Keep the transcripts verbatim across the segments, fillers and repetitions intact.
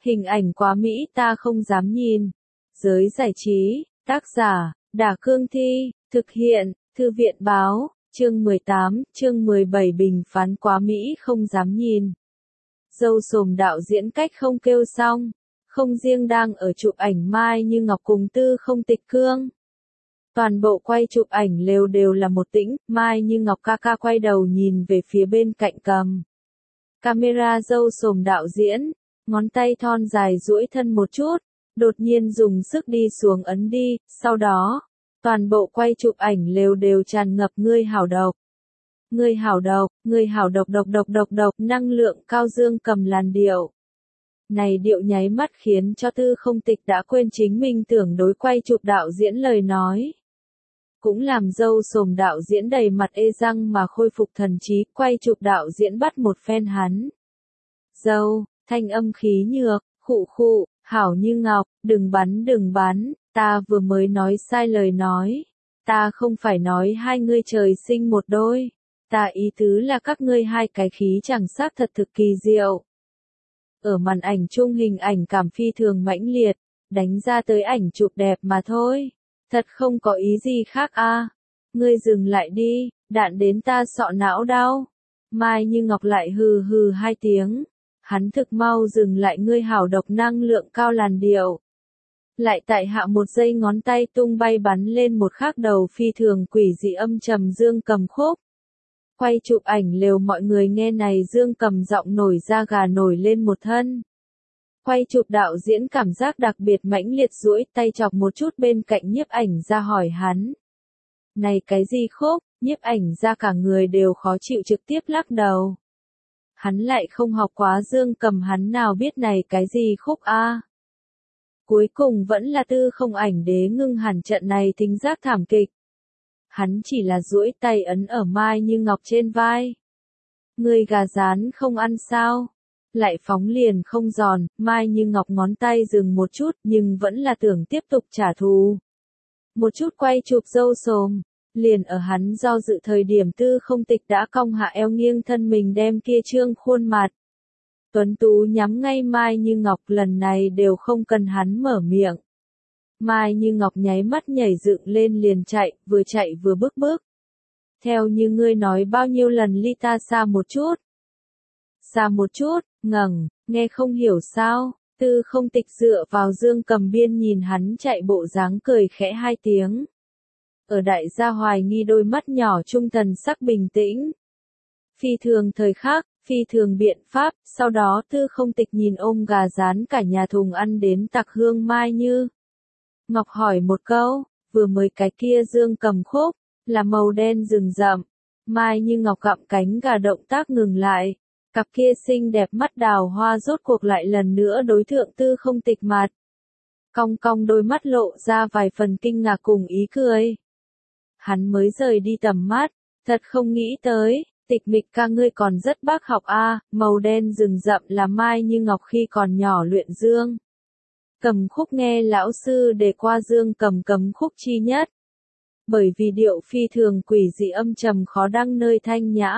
Hình ảnh quá mỹ ta không dám nhìn. Giới giải trí, tác giả, Đả Cương Thi, thực hiện, Thư viện Báo, chương mười tám, chương mười bảy bình phán quá mỹ không dám nhìn. Dâu Sồm đạo diễn cách không kêu xong, không riêng đang ở chụp ảnh Mai Như Ngọc cùng Tư Không Tịch Cương. Toàn bộ quay chụp ảnh lều đều là một tĩnh, Mai Như Ngọc ca ca quay đầu nhìn về phía bên cạnh cầm camera Dâu Sồm đạo diễn, ngón tay thon dài duỗi thân một chút, đột nhiên dùng sức đi xuống ấn đi, sau đó, toàn bộ quay chụp ảnh lều đều tràn ngập ngươi hảo độc. Ngươi hảo độc, ngươi hảo độc độc độc độc độc, năng lượng cao dương cầm làn điệu. Này điệu nháy mắt khiến cho Tư Không Tịch đã quên chính mình tưởng đối quay chụp đạo diễn lời nói. Cũng làm Dâu Sồm đạo diễn đầy mặt ê răng mà khôi phục thần trí, quay chụp đạo diễn bắt một phen hắn. Dâu, thanh âm khí nhược, khụ khụ, hảo Như Ngọc, đừng bắn đừng bắn, ta vừa mới nói sai lời nói. Ta không phải nói hai ngươi trời sinh một đôi. Ta ý tứ là các ngươi hai cái khí chẳng xác thật thực kỳ diệu. Ở màn ảnh chung hình ảnh cảm phi thường mãnh liệt, đánh ra tới ảnh chụp đẹp mà thôi. Thật không có ý gì khác a. À. Ngươi dừng lại đi, đạn đến ta sọ não đau. Mai Như Ngọc lại hừ hừ hai tiếng. Hắn thực mau dừng lại ngươi hảo độc năng lượng cao làn điệu. Lại tại hạ một giây ngón tay tung bay bắn lên một khác đầu phi thường quỷ dị âm trầm dương cầm khúc. Quay chụp ảnh lều mọi người nghe này dương cầm giọng nổi da gà nổi lên một thân. Quay chụp đạo diễn cảm giác đặc biệt mãnh liệt duỗi tay chọc một chút bên cạnh nhiếp ảnh ra hỏi hắn. Này cái gì khúc, nhiếp ảnh ra cả người đều khó chịu trực tiếp lắc đầu. Hắn lại không học quá dương cầm hắn nào biết này cái gì khúc a. À. Cuối cùng vẫn là Tư Không Ảnh Đế ngưng hẳn trận này thính giác thảm kịch. Hắn chỉ là duỗi tay ấn ở Mai Như Ngọc trên vai. Người gà rán không ăn sao? Lại phóng liền không giòn, Mai Như Ngọc ngón tay dừng một chút nhưng vẫn là tưởng tiếp tục trả thù. Một chút quay chụp Dâu Sồm, liền ở hắn do dự thời điểm Tư Không Tịch đã cong hạ eo nghiêng thân mình đem kia trương khuôn mặt. Tuấn tú nhắm ngay Mai Như Ngọc lần này đều không cần hắn mở miệng. Mai Như Ngọc nháy mắt nhảy dựng lên liền chạy, vừa chạy vừa bước bước. Theo như ngươi nói bao nhiêu lần ly ta xa một chút. Xa một chút, ngẩng, nghe không hiểu sao, Tư Không Tịch dựa vào dương cầm biên nhìn hắn chạy bộ dáng cười khẽ hai tiếng. Ở đại gia hoài nghi đôi mắt nhỏ trung thần sắc bình tĩnh. Phi thường thời khắc, phi thường biện pháp, sau đó Tư Không Tịch nhìn ôm gà rán cả nhà thùng ăn đến tặc hương Mai Như Ngọc hỏi một câu, vừa mới cái kia dương cầm khúc, là màu đen rừng rậm. Mai Như Ngọc gặm cánh gà động tác ngừng lại, cặp kia xinh đẹp mắt đào hoa rốt cuộc lại lần nữa đối thượng Tư Không Tịch mặt. Cong cong đôi mắt lộ ra vài phần kinh ngạc cùng ý cười. Hắn mới rời đi tầm mắt, thật không nghĩ tới. Tịch Mịch ca ngươi còn rất bác học a, à, màu đen rừng rậm là Mai Như Ngọc khi còn nhỏ luyện dương. Cầm khúc nghe lão sư đề qua dương cầm cấm khúc chi nhất. Bởi vì điệu phi thường quỷ dị âm trầm khó đăng nơi thanh nhã.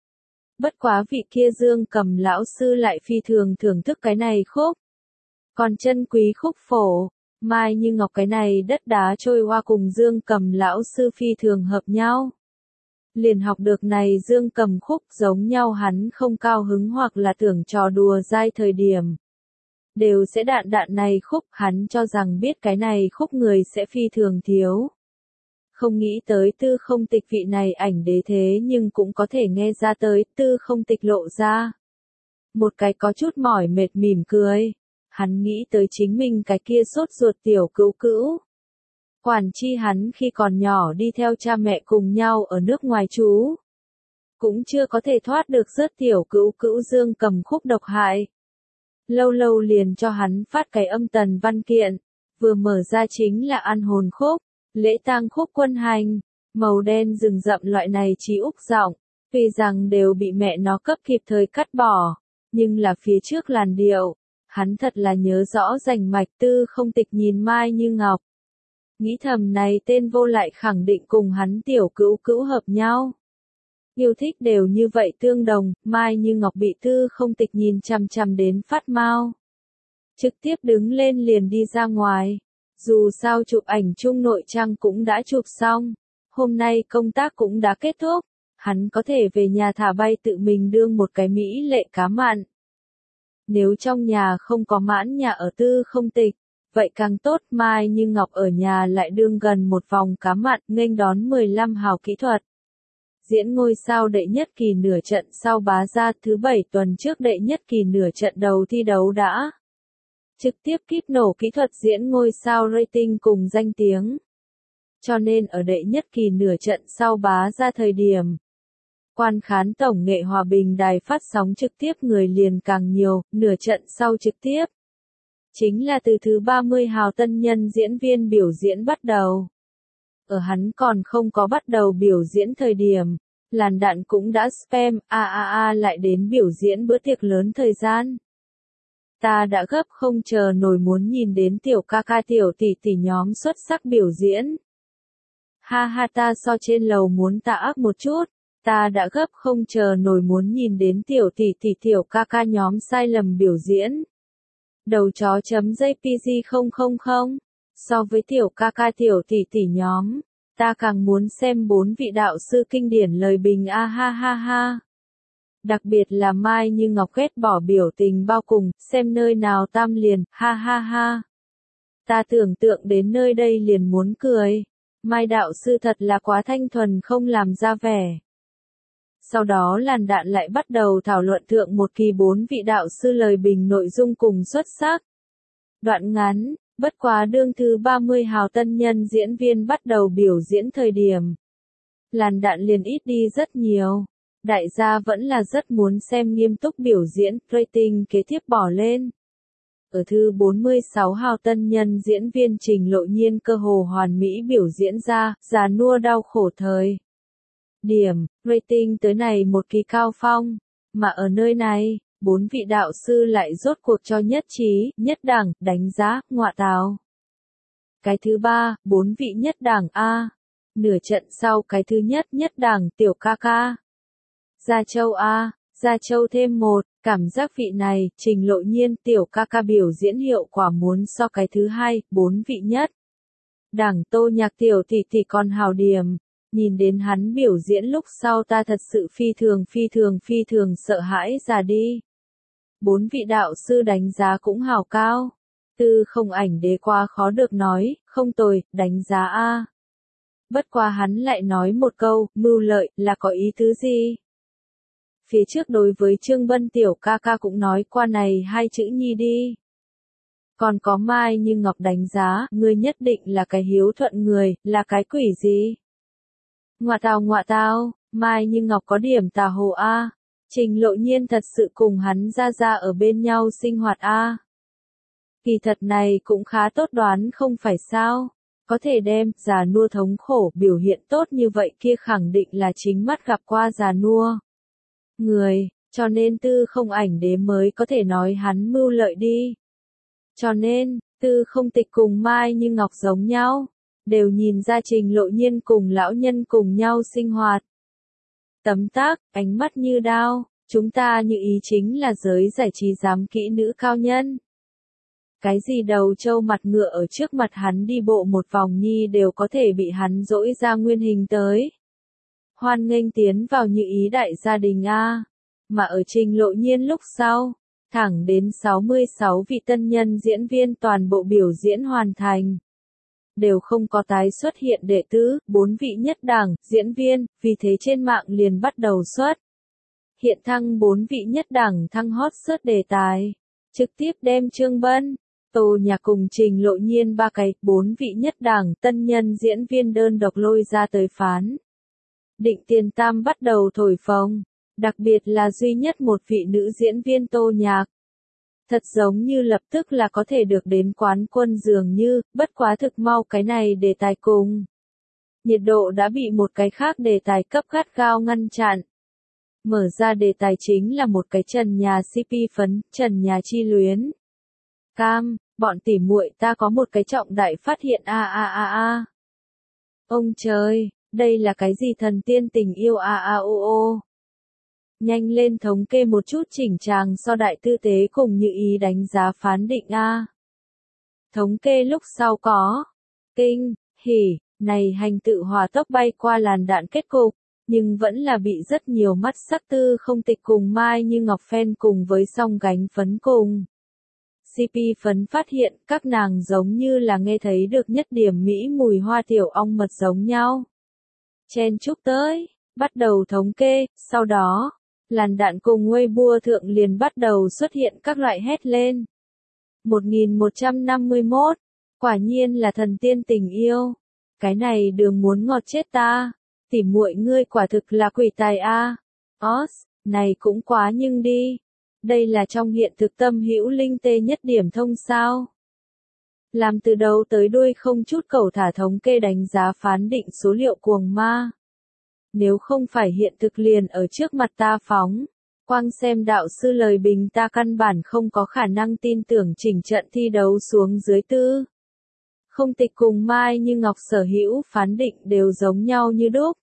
Bất quá vị kia dương cầm lão sư lại phi thường thưởng thức cái này khúc. Còn chân quý khúc phổ, Mai Như Ngọc cái này đất đá trôi hoa cùng dương cầm lão sư phi thường hợp nhau. Liền học được này dương cầm khúc giống nhau hắn không cao hứng hoặc là tưởng trò đùa dai thời điểm. Đều sẽ đạn đạn này khúc, hắn cho rằng biết cái này khúc người sẽ phi thường thiếu. Không nghĩ tới Tư Không Tịch vị này ảnh đế thế nhưng cũng có thể nghe ra tới, Tư Không Tịch lộ ra. Một cái có chút mỏi mệt mỉm cười. Hắn nghĩ tới chính mình cái kia sốt ruột tiểu cữu cữu. Quản chi hắn khi còn nhỏ đi theo cha mẹ cùng nhau ở nước ngoài trú. Cũng chưa có thể thoát được rớt tiểu cữu cữu dương cầm khúc độc hại. Lâu lâu liền cho hắn phát cái âm tần văn kiện, vừa mở ra chính là ăn hồn khúc, lễ tang khúc quân hành, màu đen rừng rậm loại này trí úc giọng, tuy rằng đều bị mẹ nó cấp kịp thời cắt bỏ, nhưng là phía trước làn điệu, hắn thật là nhớ rõ rành mạch. Tư Không Tịch nhìn Mai Như Ngọc. Nghĩ thầm này tên vô lại khẳng định cùng hắn tiểu cữu cữu hợp nhau. Yêu thích đều như vậy tương đồng, Mai Như Ngọc bị Tư Không Tịch nhìn chằm chằm đến phát mau. trực tiếp đứng lên liền đi ra ngoài. Dù sao chụp ảnh chung nội trang cũng đã chụp xong, hôm nay công tác cũng đã kết thúc, hắn có thể về nhà thả bay tự mình đương một cái mỹ lệ cá mặn. Nếu trong nhà không có mãn nhà ở tư không tịch, vậy càng tốt. Mai Như Ngọc ở nhà lại đương gần một vòng cá mặn, nghênh đón mười lăm hào kỹ thuật. Diễn ngôi sao đệ nhất kỳ nửa trận sau bá ra thứ bảy tuần trước đệ nhất kỳ nửa trận đầu thi đấu đã trực tiếp kíp nổ kỹ thuật diễn ngôi sao rating cùng danh tiếng. Cho nên ở đệ nhất kỳ nửa trận sau bá ra thời điểm, quan khán tổng nghệ Hòa Bình đài phát sóng trực tiếp người liền càng nhiều, nửa trận sau trực tiếp. Chính là từ thứ ba mươi hào tân nhân diễn viên biểu diễn bắt đầu. Ở hắn còn không có bắt đầu biểu diễn thời điểm, làn đạn cũng đã spam, a a a lại đến biểu diễn bữa tiệc lớn thời gian. Ta đã gấp không chờ nổi muốn nhìn đến tiểu ca ca tiểu tỷ tỷ nhóm xuất sắc biểu diễn. Ha ha ta so trên lầu muốn tạ ác một chút, ta đã gấp không chờ nổi muốn nhìn đến tiểu tỷ tỷ tiểu ca ca nhóm sai lầm biểu diễn. Đầu chó chấm jpg không không không, so với tiểu ca ca tiểu tỷ tỷ nhóm, ta càng muốn xem bốn vị đạo sư kinh điển lời bình a ha ha ha. Đặc biệt là Mai Như Ngọc ghét bỏ biểu tình bao cùng, xem nơi nào tam liền, ha ha ha. Ta tưởng tượng đến nơi đây liền muốn cười. Mai đạo sư thật là quá thanh thuần không làm ra vẻ. Sau đó làn đạn lại bắt đầu thảo luận thượng một kỳ bốn vị đạo sư lời bình nội dung cùng xuất sắc. Đoạn ngắn, bất quá đương thứ ba mươi hào tân nhân diễn viên bắt đầu biểu diễn thời điểm. Làn đạn liền ít đi rất nhiều. Đại gia vẫn là rất muốn xem nghiêm túc biểu diễn, rating kế tiếp bỏ lên. Ở thứ bốn mươi sáu hào tân nhân diễn viên Trình Lộ Nhiên cơ hồ hoàn mỹ biểu diễn ra, già nua đau khổ thời điểm, rating tới này một kỳ cao phong, mà ở nơi này, bốn vị đạo sư lại rốt cuộc cho nhất trí, nhất đẳng, đánh giá, ngọa tào. Cái thứ ba, bốn vị nhất đẳng A. Nửa trận sau cái thứ nhất nhất đẳng tiểu ca ca. Gia Châu A, Gia Châu thêm một, cảm giác vị này, Trình Lộ Nhiên tiểu ca ca biểu diễn hiệu quả muốn so cái thứ hai, bốn vị nhất. Đảng Tô Nhạc tiểu tỷ tỷ còn hào điểm, nhìn đến hắn biểu diễn lúc sau ta thật sự phi thường phi thường phi thường sợ hãi già đi. Bốn vị đạo sư đánh giá cũng hào cao. Tư không ảnh đế qua khó được nói, không tồi, đánh giá A. Bất qua hắn lại nói một câu, mưu lợi, là có ý tứ gì? Phía trước đối với Trương Bân tiểu ca ca cũng nói qua này hai chữ nhi đi. Còn có Mai Như Ngọc đánh giá, ngươi nhất định là cái hiếu thuận người, là cái quỷ gì? Ngoạ tào ngoạ tào, Mai Như Ngọc có điểm tà hồ A. Trình Lộ Nhiên thật sự cùng hắn ra ra ở bên nhau sinh hoạt A. Kỳ thật này cũng khá tốt đoán không phải sao? Có thể đem già nua thống khổ biểu hiện tốt như vậy kia khẳng định là chính mắt gặp qua già nua người, cho nên tư không ảnh đế mới có thể nói hắn mưu lợi đi. Cho nên, tư không tịch cùng Mai Như Ngọc giống nhau, đều nhìn ra Trình Lộ Nhiên cùng lão nhân cùng nhau sinh hoạt. Tấm tắc, ánh mắt như đao, chúng ta như ý chính là giới giải trí giám kỹ nữ cao nhân. Cái gì đầu trâu mặt ngựa ở trước mặt hắn đi bộ một vòng nhi đều có thể bị hắn dỗi ra nguyên hình tới. Hoan nghênh tiến vào như ý đại gia đình A. Mà ở Trình Lộ Nhiên lúc sau, thẳng đến sáu mươi sáu vị tân nhân diễn viên toàn bộ biểu diễn hoàn thành. Đều không có tái xuất hiện đệ tứ, bốn vị nhất đẳng, diễn viên, vì thế trên mạng liền bắt đầu xuất. Hiện thăng bốn vị nhất đẳng thăng hot search đề tài. Trực tiếp đem Trương Bân, Tô Nhạc cùng Trình Lộ Nhiên ba cái, bốn vị nhất đẳng tân nhân diễn viên đơn độc lôi ra tới phán. Định Tiền Tam bắt đầu thổi phồng, đặc biệt là duy nhất một vị nữ diễn viên Tô Nhạc. Thật giống như lập tức là có thể được đến quán quân dường như, bất quá thực mau cái này đề tài cùng. Nhiệt độ đã bị một cái khác đề tài cấp gắt gao ngăn chặn. Mở ra đề tài chính là một cái trần nhà xê pê phấn, trần nhà chi luyến. Cam, bọn tỉ muội ta có một cái trọng đại phát hiện a a a a. Ông trời, đây là cái gì thần tiên tình yêu a a o o. Nhanh lên thống kê một chút chỉnh chàng so đại tư tế cùng Như Ý đánh giá phán định a. Thống kê lúc sau có. Kinh, hỉ, này hành tự hòa tốc bay qua làn đạn kết cục, nhưng vẫn là bị rất nhiều mắt sắc Tư Không Tịch cùng Mai Như Ngọc fan cùng với song gánh phấn cùng xê pê phấn phát hiện các nàng giống như là nghe thấy được nhất điểm mỹ mùi hoa tiểu ong mật giống nhau. Chen chúc tới, bắt đầu thống kê, sau đó, làn đạn cùng Weibo thượng liền bắt đầu xuất hiện các loại hét lên. một nghìn một trăm năm mươi mốt, quả nhiên là thần tiên tình yêu. Cái này đường muốn ngọt chết ta. Tỉ muội ngươi quả thực là quỷ tài a. Os, này cũng quá nhưng đi. Đây là trong hiện thực tâm hữu linh tê nhất điểm thông sao. Làm từ đầu tới đuôi không chút cầu thả thống kê đánh giá phán định số liệu cuồng ma. Nếu không phải hiện thực liền ở trước mặt ta phóng, quang xem đạo sư lời bình ta căn bản không có khả năng tin tưởng chỉnh trận thi đấu xuống dưới Tư Không Tịch cùng Mai Như Ngọc sở hữu phán định đều giống nhau như đúc.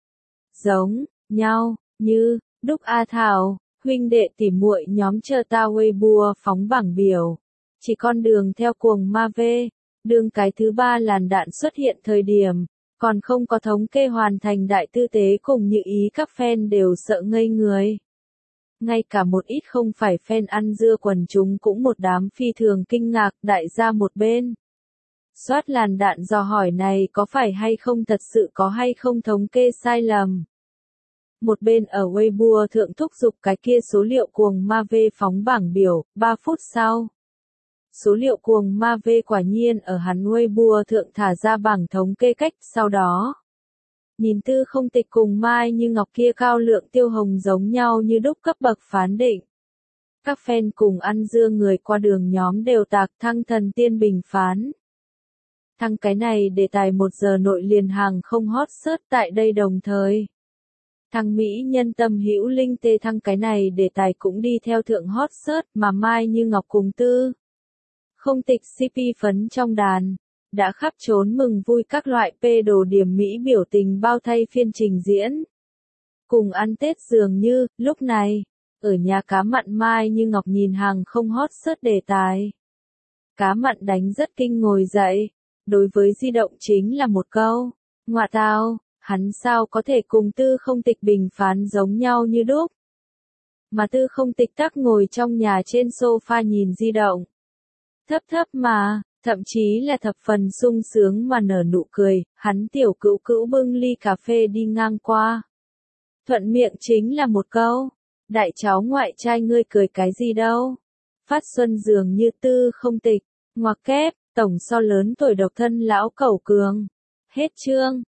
Giống nhau như đúc a Thảo, huynh đệ tỉ muội nhóm chờ ta Weibo phóng bảng biểu. Chỉ con đường theo cuồng ma về, đường cái thứ ba làn đạn xuất hiện thời điểm, còn không có thống kê hoàn thành đại tư tế cùng Như Ý các fan đều sợ ngây người. Ngay cả một ít không phải fan ăn dưa quần chúng cũng một đám phi thường kinh ngạc đại ra một bên. Soát làn đạn dò hỏi này có phải hay không thật sự có hay không thống kê sai lầm. Một bên ở Weibo thượng thúc giục cái kia số liệu cuồng ma về phóng bảng biểu, ba phút sau. Số liệu cuồng ma về quả nhiên ở hắn Weibo thượng thả ra bảng thống kê cách sau đó. Nhìn Tư Không Tịch cùng Mai Như Ngọc kia cao lượng tiêu hồng giống nhau như đúc cấp bậc phán định. Các fan cùng ăn dưa người qua đường nhóm đều tạc thăng thần tiên bình phán. Thăng cái này đề tài một giờ nội liền hàng không hot search tại đây đồng thời. Thăng Mỹ nhân tâm hữu linh tê thăng cái này đề tài cũng đi theo thượng hot search mà Mai Như Ngọc cùng Tư Không Tịch xê pê phấn trong đàn. Đã khắp trốn mừng vui các loại pê đồ điểm Mỹ biểu tình bao thay phiên trình diễn. Cùng ăn Tết dường như, lúc này, ở nhà cá mặn Mai Như Ngọc nhìn hàng không hot search đề tài. Cá mặn đánh rất kinh ngồi dậy, đối với di động chính là một câu, ngoạ tao, hắn sao có thể cùng Tư Không Tịch bình phán giống nhau như đúc. Mà Tư Không Tịch tắc ngồi trong nhà trên sofa nhìn di động. Thấp thấp mà. Thậm chí là thập phần sung sướng mà nở nụ cười, hắn tiểu cữu cữu bưng ly cà phê đi ngang qua. Thuận miệng chính là một câu, đại cháu ngoại trai ngươi cười cái gì đâu. Phát Xuân dường như Tư Không Tịch, ngoặc kép, tổng so lớn tuổi độc thân lão cẩu cường. Hết chương.